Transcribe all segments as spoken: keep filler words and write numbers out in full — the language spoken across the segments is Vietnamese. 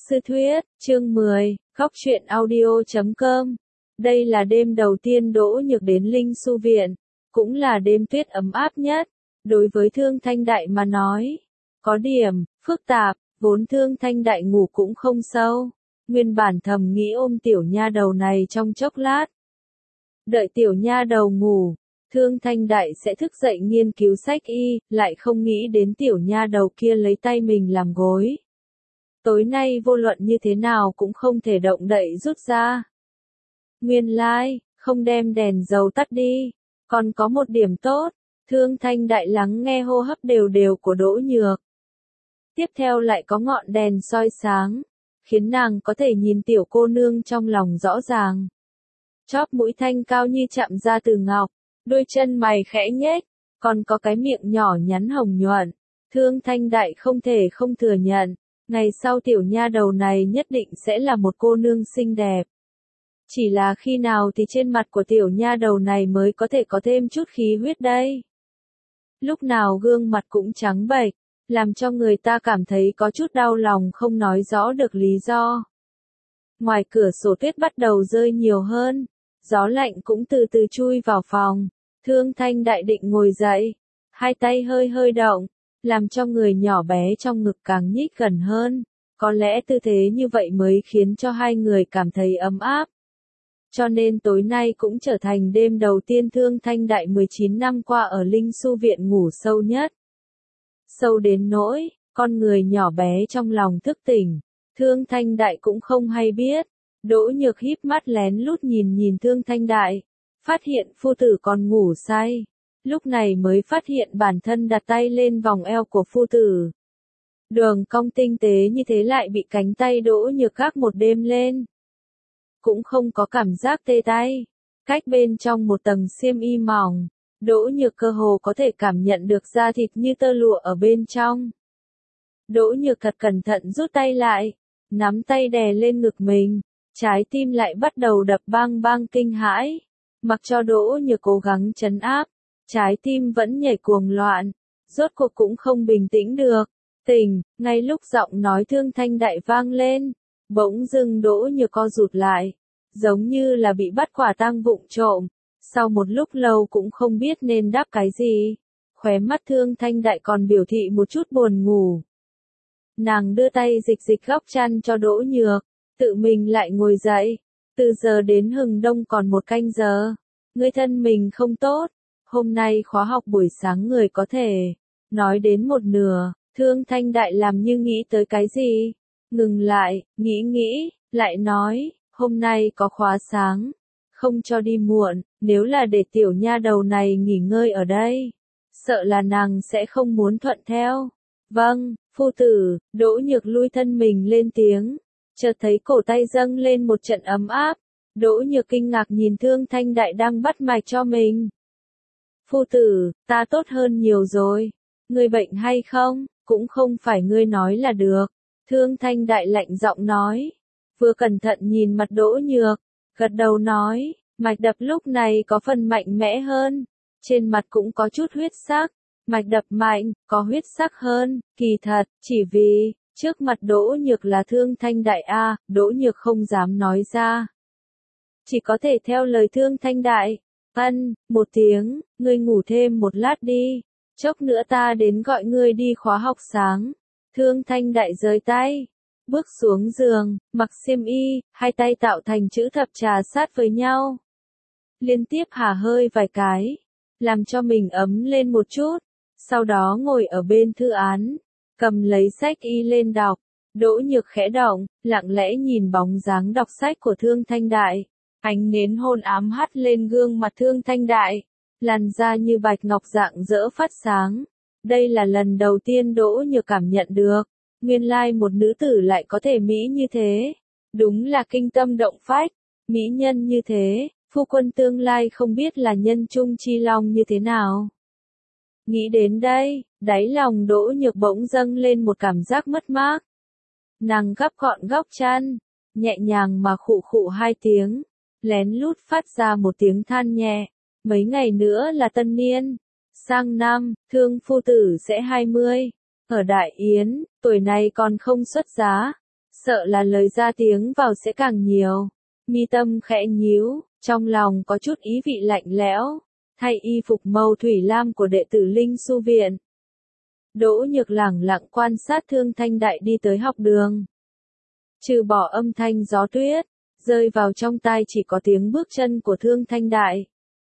Sư Thuyết, chương mười, góc truyện audio chấm com. Đây là đêm đầu tiên Đỗ Nhược đến Linh Su Viện, cũng là đêm tuyết ấm áp nhất. Đối với Thương Thanh Đại mà nói, có điểm phức tạp, vốn Thương Thanh Đại ngủ cũng không sâu, nguyên bản thầm nghĩ ôm tiểu nha đầu này trong chốc lát. Đợi tiểu nha đầu ngủ, Thương Thanh Đại sẽ thức dậy nghiên cứu sách y, lại không nghĩ đến tiểu nha đầu kia lấy tay mình làm gối. Tối nay vô luận như thế nào cũng không thể động đậy rút ra. Nguyên lai, like, không đem đèn dầu tắt đi, còn có một điểm tốt, Thương Thanh Đại lắng nghe hô hấp đều đều của Đỗ Nhược. Tiếp theo lại có ngọn đèn soi sáng, khiến nàng có thể nhìn tiểu cô nương trong lòng rõ ràng. Chóp mũi thanh cao như chạm ra từ ngọc, đôi chân mày khẽ nhếch, còn có cái miệng nhỏ nhắn hồng nhuận. Thương Thanh Đại không thể không thừa nhận, ngày sau tiểu nha đầu này nhất định sẽ là một cô nương xinh đẹp. Chỉ là khi nào thì trên mặt của tiểu nha đầu này mới có thể có thêm chút khí huyết đây. Lúc nào gương mặt cũng trắng bệch, làm cho người ta cảm thấy có chút đau lòng không nói rõ được lý do. Ngoài cửa sổ tuyết bắt đầu rơi nhiều hơn, gió lạnh cũng từ từ chui vào phòng. Thương Thanh Đại định ngồi dậy, hai tay hơi hơi động, làm cho người nhỏ bé trong ngực càng nhích gần hơn. Có lẽ tư thế như vậy mới khiến cho hai người cảm thấy ấm áp. Cho nên tối nay cũng trở thành đêm đầu tiên Thương Thanh Đại mười chín năm qua ở Linh Su Viện ngủ sâu nhất. Sâu đến nỗi, con người nhỏ bé trong lòng thức tỉnh, Thương Thanh Đại cũng không hay biết. Đỗ Nhược híp mắt lén lút nhìn nhìn Thương Thanh Đại, phát hiện phu tử còn ngủ say. Lúc này mới phát hiện bản thân đặt tay lên vòng eo của phu tử. Đường cong tinh tế như thế lại bị cánh tay Đỗ Nhược gác một đêm lên. Cũng không có cảm giác tê tay. Cách bên trong một tầng xiêm y mỏng, Đỗ Nhược cơ hồ có thể cảm nhận được da thịt như tơ lụa ở bên trong. Đỗ Nhược thật cẩn thận rút tay lại, nắm tay đè lên ngực mình, trái tim lại bắt đầu đập bang bang kinh hãi. Mặc cho Đỗ Nhược cố gắng trấn áp, trái tim vẫn nhảy cuồng loạn, rốt cuộc cũng không bình tĩnh được. Tỉnh, ngay lúc giọng nói Thương Thanh Đại vang lên, bỗng dưng Đỗ Nhược co rụt lại, giống như là bị bắt quả tang vụng trộm. Sau một lúc lâu cũng không biết nên đáp cái gì, khóe mắt Thương Thanh Đại còn biểu thị một chút buồn ngủ. Nàng đưa tay dịch dịch góc chăn cho Đỗ Nhược, tự mình lại ngồi dậy. Từ giờ đến hừng đông còn một canh giờ, người thân mình không tốt, hôm nay khóa học buổi sáng người có thể. Nói đến một nửa, Thương Thanh Đại làm như nghĩ tới cái gì, ngừng lại, nghĩ nghĩ, lại nói, hôm nay có khóa sáng, không cho đi muộn, nếu là để tiểu nha đầu này nghỉ ngơi ở đây, sợ là nàng sẽ không muốn thuận theo. Vâng, phu tử. Đỗ Nhược lui thân mình lên tiếng, chợt thấy cổ tay dâng lên một trận ấm áp. Đỗ Nhược kinh ngạc nhìn Thương Thanh Đại đang bắt mạch cho mình. Phu tử, ta tốt hơn nhiều rồi. Ngươi bệnh hay không, cũng không phải ngươi nói là được. Thương Thanh Đại lạnh giọng nói. Vừa cẩn thận nhìn mặt Đỗ Nhược, gật đầu nói, mạch đập lúc này có phần mạnh mẽ hơn. Trên mặt cũng có chút huyết sắc. Mạch đập mạnh, có huyết sắc hơn, kỳ thật, chỉ vì, trước mặt Đỗ Nhược là Thương Thanh Đại a, Đỗ Nhược không dám nói ra. Chỉ có thể theo lời Thương Thanh Đại, ân, một tiếng, ngươi ngủ thêm một lát đi, chốc nữa ta đến gọi ngươi đi khóa học sáng. Thương Thanh Đại giơ tay, bước xuống giường, mặc xiêm y, hai tay tạo thành chữ thập trà sát với nhau. Liên tiếp hả hơi vài cái, làm cho mình ấm lên một chút, sau đó ngồi ở bên thư án, cầm lấy sách y lên đọc. Đỗ Nhược khẽ động, lặng lẽ nhìn bóng dáng đọc sách của Thương Thanh Đại. Ánh nến hôn ám hắt lên gương mặt Thương Thanh Đại, làn da như bạch ngọc rạng rỡ phát sáng. Đây là lần đầu tiên Đỗ Nhược cảm nhận được, nguyên lai một nữ tử lại có thể mỹ như thế. Đúng là kinh tâm động phách, mỹ nhân như thế, phu quân tương lai không biết là nhân trung chi long như thế nào. Nghĩ đến đây, đáy lòng Đỗ Nhược bỗng dâng lên một cảm giác mất mát. Nàng gấp gọn góc chăn, nhẹ nhàng mà khụ khụ hai tiếng, lén lút phát ra một tiếng than nhẹ. Mấy ngày nữa là tân niên, sang năm, Thương phu tử sẽ hai mươi. Ở Đại Yến, tuổi này còn không xuất giá, sợ là lời ra tiếng vào sẽ càng nhiều. Mi tâm khẽ nhíu, trong lòng có chút ý vị lạnh lẽo, thay y phục màu thủy lam của đệ tử Linh Su Viện. Đỗ Nhược lẳng lặng quan sát Thương Thanh Đại đi tới học đường. Trừ bỏ âm thanh gió tuyết, rơi vào trong tai chỉ có tiếng bước chân của Thương Thanh Đại.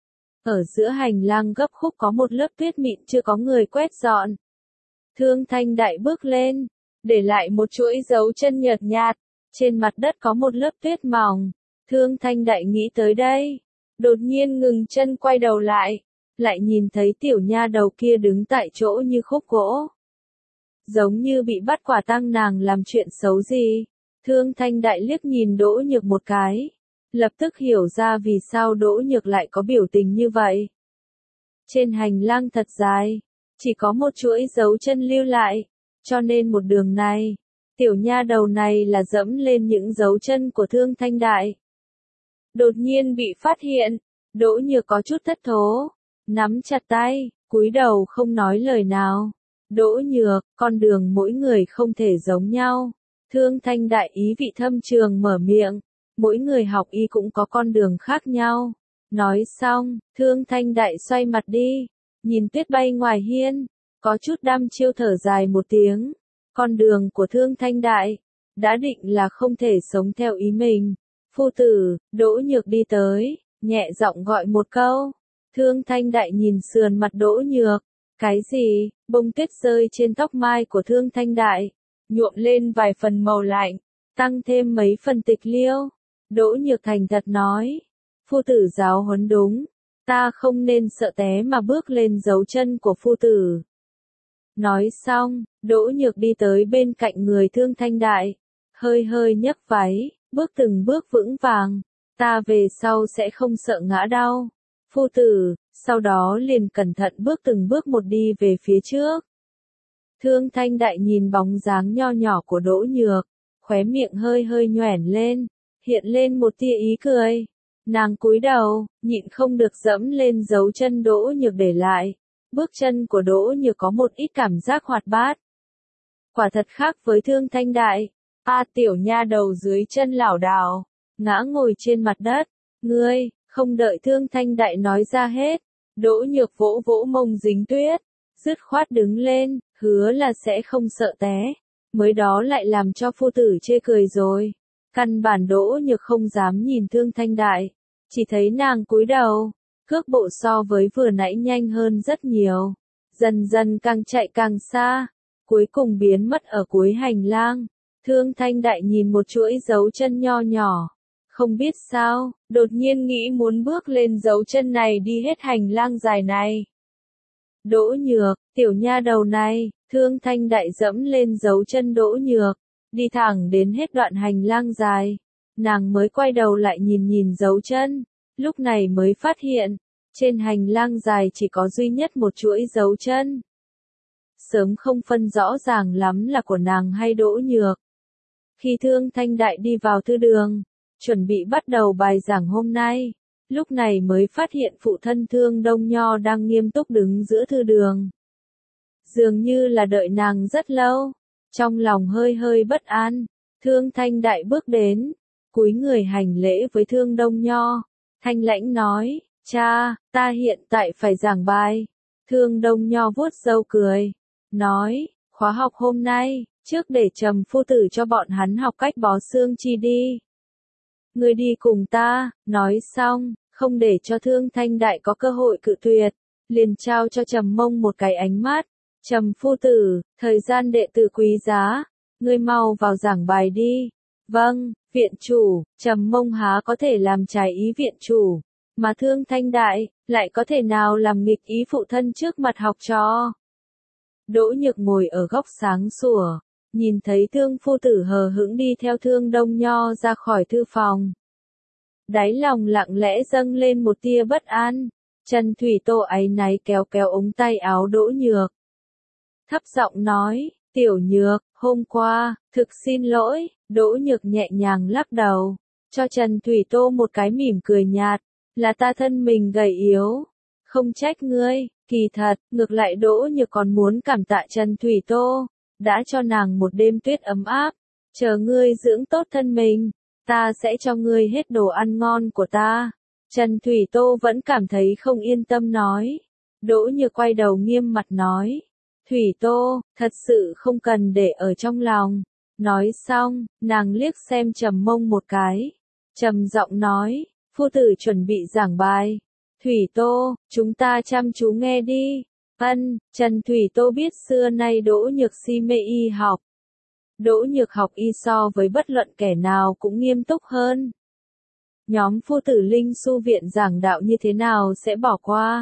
Ở giữa hành lang gấp khúc có một lớp tuyết mịn chưa có người quét dọn. Thương Thanh Đại bước lên, để lại một chuỗi dấu chân nhợt nhạt, trên mặt đất có một lớp tuyết mỏng. Thương Thanh Đại nghĩ tới đây, đột nhiên ngừng chân quay đầu lại, lại nhìn thấy tiểu nha đầu kia đứng tại chỗ như khúc gỗ. Giống như bị bắt quả tang nàng làm chuyện xấu gì. Thương Thanh Đại liếc nhìn Đỗ Nhược một cái, lập tức hiểu ra vì sao Đỗ Nhược lại có biểu tình như vậy. Trên hành lang thật dài, chỉ có một chuỗi dấu chân lưu lại, cho nên một đường này, tiểu nha đầu này là dẫm lên những dấu chân của Thương Thanh Đại. Đột nhiên bị phát hiện, Đỗ Nhược có chút thất thố, nắm chặt tay, cúi đầu không nói lời nào. Đỗ Nhược, con đường mỗi người không thể giống nhau. Thương Thanh Đại ý vị thâm trường mở miệng, mỗi người học y cũng có con đường khác nhau. Nói xong, Thương Thanh Đại xoay mặt đi, nhìn tuyết bay ngoài hiên, có chút đăm chiêu thở dài một tiếng. Con đường của Thương Thanh Đại, đã định là không thể sống theo ý mình. Phu tử, Đỗ Nhược đi tới, nhẹ giọng gọi một câu. Thương Thanh Đại nhìn sườn mặt Đỗ Nhược. Cái gì? Bông tuyết rơi trên tóc mai của Thương Thanh Đại, nhuộm lên vài phần màu lạnh, tăng thêm mấy phần tịch liêu. Đỗ Nhược thành thật nói, phu tử giáo huấn đúng, ta không nên sợ té mà bước lên dấu chân của phu tử. Nói xong, Đỗ Nhược đi tới bên cạnh người Thương Thanh Đại, hơi hơi nhấc váy, bước từng bước vững vàng, ta về sau sẽ không sợ ngã đau. Phu tử, sau đó liền cẩn thận bước từng bước một đi về phía trước. Thương Thanh Đại nhìn bóng dáng nho nhỏ của Đỗ Nhược, khóe miệng hơi hơi nhoẻn lên, hiện lên một tia ý cười. Nàng cúi đầu, nhịn không được dẫm lên dấu chân Đỗ Nhược để lại. Bước chân của Đỗ Nhược có một ít cảm giác hoạt bát. Quả thật khác với Thương Thanh Đại. A tiểu nha đầu dưới chân lảo đảo, ngã ngồi trên mặt đất. Ngươi, không đợi Thương Thanh Đại nói ra hết, Đỗ Nhược vỗ vỗ mông dính tuyết, dứt khoát đứng lên, hứa là sẽ không sợ té, mới đó lại làm cho phu tử chê cười rồi. Căn bản Đỗ Nhược không dám nhìn Thương Thanh Đại, chỉ thấy nàng cúi đầu, cước bộ so với vừa nãy nhanh hơn rất nhiều, dần dần càng chạy càng xa, cuối cùng biến mất ở cuối hành lang. Thương Thanh Đại nhìn một chuỗi dấu chân nho nhỏ, không biết sao, đột nhiên nghĩ muốn bước lên dấu chân này đi hết hành lang dài này. Đỗ Nhược, tiểu nha đầu này, Thương Thanh Đại dẫm lên dấu chân Đỗ Nhược, đi thẳng đến hết đoạn hành lang dài. Nàng mới quay đầu lại nhìn nhìn dấu chân, lúc này mới phát hiện, trên hành lang dài chỉ có duy nhất một chuỗi dấu chân. Sớm không phân rõ ràng lắm là của nàng hay Đỗ Nhược. Khi Thương Thanh Đại đi vào thư đường, chuẩn bị bắt đầu bài giảng hôm nay, lúc này mới phát hiện phụ thân Thương Đông Nho đang nghiêm túc đứng giữa thư đường. Dường như là đợi nàng rất lâu, trong lòng hơi hơi bất an, Thương Thanh Đại bước đến, cúi người hành lễ với Thương Đông Nho, thanh lãnh nói, cha, ta hiện tại phải giảng bài. Thương Đông Nho vuốt râu cười, nói, khóa học hôm nay, trước để Trầm phu tử cho bọn hắn học cách bó xương chi đi. Ngươi đi cùng ta, nói xong, không để cho Thương Thanh Đại có cơ hội cự tuyệt, liền trao cho Trầm Mông một cái ánh mắt. Trầm phu tử, thời gian đệ tử quý giá, ngươi mau vào giảng bài đi. Vâng, viện chủ. Trầm Mông há có thể làm trái ý viện chủ, mà Thương Thanh Đại lại có thể nào làm nghịch ý phụ thân trước mặt học trò. Đỗ Nhược ngồi ở góc sáng sủa, nhìn thấy Thương phu tử hờ hững đi theo Thương Đông Nho ra khỏi thư phòng. Đáy lòng lặng lẽ dâng lên một tia bất an, Trần Thủy Tô áy náy kéo kéo ống tay áo Đỗ Nhược. Thấp giọng nói, tiểu Nhược, hôm qua, thực xin lỗi. Đỗ Nhược nhẹ nhàng lắc đầu, cho Trần Thủy Tô một cái mỉm cười nhạt, là ta thân mình gầy yếu, không trách ngươi. Kỳ thật, ngược lại Đỗ Nhược còn muốn cảm tạ Trần Thủy Tô, đã cho nàng một đêm tuyết ấm áp, chờ ngươi dưỡng tốt thân mình, ta sẽ cho ngươi hết đồ ăn ngon của ta. Trần Thủy Tô vẫn cảm thấy không yên tâm nói. Đỗ Nhược quay đầu nghiêm mặt nói. Thủy Tô, thật sự không cần để ở trong lòng. Nói xong, nàng liếc xem Trầm Mông một cái. Trầm giọng nói, phu tử chuẩn bị giảng bài. Thủy Tô, chúng ta chăm chú nghe đi. Ân, Trần Thủy Tô biết xưa nay Đỗ Nhược si mê y học. Đỗ Nhược học y so với bất luận kẻ nào cũng nghiêm túc hơn. Nhóm phu tử Linh Su viện giảng đạo như thế nào sẽ bỏ qua.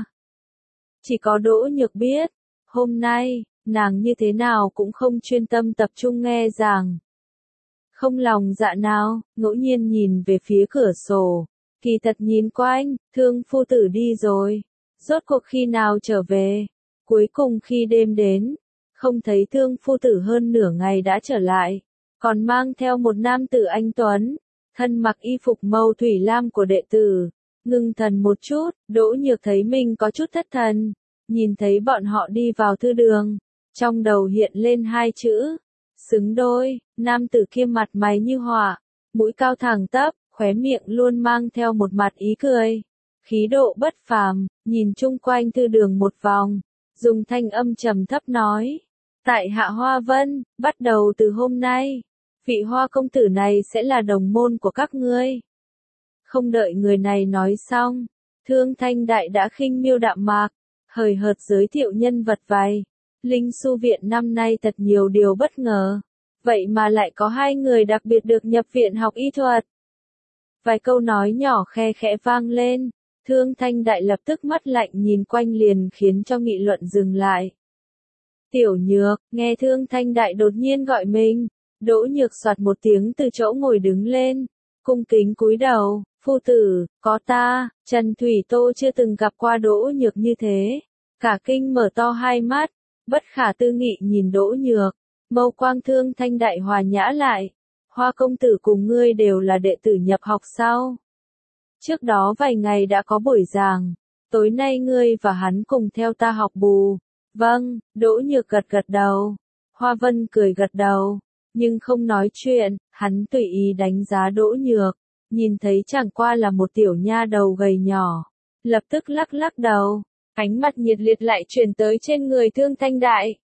Chỉ có Đỗ Nhược biết, hôm nay, nàng như thế nào cũng không chuyên tâm tập trung nghe giảng. Không lòng dạ nào, ngẫu nhiên nhìn về phía cửa sổ, kỳ thật nhìn quanh, Thương phu tử đi rồi. Rốt cuộc khi nào trở về? Cuối cùng khi đêm đến, không thấy Thương phu tử hơn nửa ngày đã trở lại, còn mang theo một nam tử anh tuấn, thân mặc y phục màu thủy lam của đệ tử. Ngưng thần một chút, Đỗ Nhược thấy mình có chút thất thần, nhìn thấy bọn họ đi vào thư đường, trong đầu hiện lên hai chữ, xứng đôi. Nam tử kia mặt mày như họa, mũi cao thẳng tắp, khóe miệng luôn mang theo một mặt ý cười, khí độ bất phàm, nhìn chung quanh thư đường một vòng, dùng thanh âm trầm thấp nói, tại hạ Hoa Vân, bắt đầu từ hôm nay, vị Hoa công tử này sẽ là đồng môn của các ngươi. Không đợi người này nói xong, Thương Thanh Đại đã khinh miêu đạm mạc, hời hợt giới thiệu nhân vật vài. Linh Su viện năm nay thật nhiều điều bất ngờ, vậy mà lại có hai người đặc biệt được nhập viện học y thuật. Vài câu nói nhỏ khe khẽ vang lên, Thương Thanh Đại lập tức mắt lạnh nhìn quanh liền khiến cho nghị luận dừng lại. Tiểu Nhược, nghe Thương Thanh Đại đột nhiên gọi mình, Đỗ Nhược soạt một tiếng từ chỗ ngồi đứng lên, cung kính cúi đầu, phu tử, có ta. Trần Thủy Tô chưa từng gặp qua Đỗ Nhược như thế, cả kinh mở to hai mắt, bất khả tư nghị nhìn Đỗ Nhược, mâu quang Thương Thanh Đại hòa nhã lại. Hoa công tử cùng ngươi đều là đệ tử nhập học sao? Trước đó vài ngày đã có buổi giảng, tối nay ngươi và hắn cùng theo ta học bù. Vâng, Đỗ Nhược gật gật đầu. Hoa Vân cười gật đầu, nhưng không nói chuyện, hắn tùy ý đánh giá Đỗ Nhược, nhìn thấy chẳng qua là một tiểu nha đầu gầy nhỏ, lập tức lắc lắc đầu, ánh mắt nhiệt liệt lại chuyển tới trên người Thương Thanh Đại.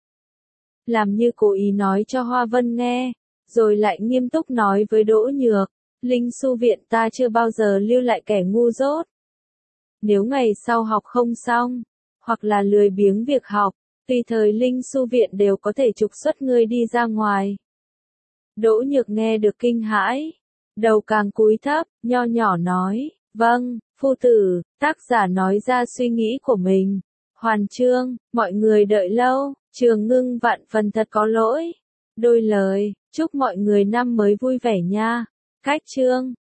Làm như cố ý nói cho Hoa Vân nghe, rồi lại nghiêm túc nói với Đỗ Nhược, Linh Su viện ta chưa bao giờ lưu lại kẻ ngu dốt. Nếu ngày sau học không xong, hoặc là lười biếng việc học, tùy thời Linh Su viện đều có thể trục xuất ngươi đi ra ngoài. Đỗ Nhược nghe được kinh hãi, đầu càng cúi thấp, nho nhỏ nói, vâng, phu tử. Tác giả nói ra suy nghĩ của mình. Hoàn chương, mọi người đợi lâu, Trường Ngưng vạn phần thật có lỗi. Đôi lời, chúc mọi người năm mới vui vẻ nha. Cách chương.